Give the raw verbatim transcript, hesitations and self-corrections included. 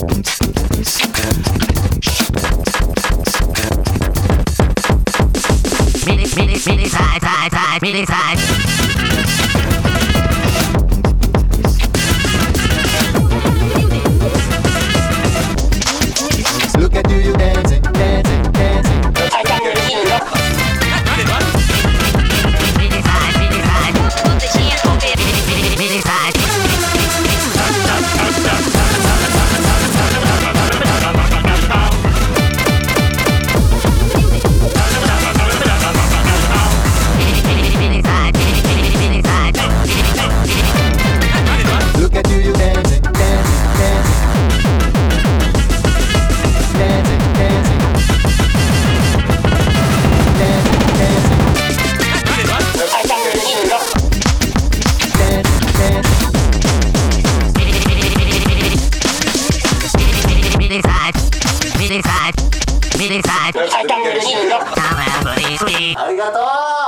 Mini, mini, mini side, side, side, mini side. Look at you, you dancing, dancing, dancing. I got the heat up. Mini side, mini side. Put the hands on it. Mini, mini side. Look at you, you dancing, dancing, dancing. Dancing, dancing. Dancing, dancing. I got the heat up. Dancing, dancing. Mini side, mini side, mini side. I got the heat up. ありがとう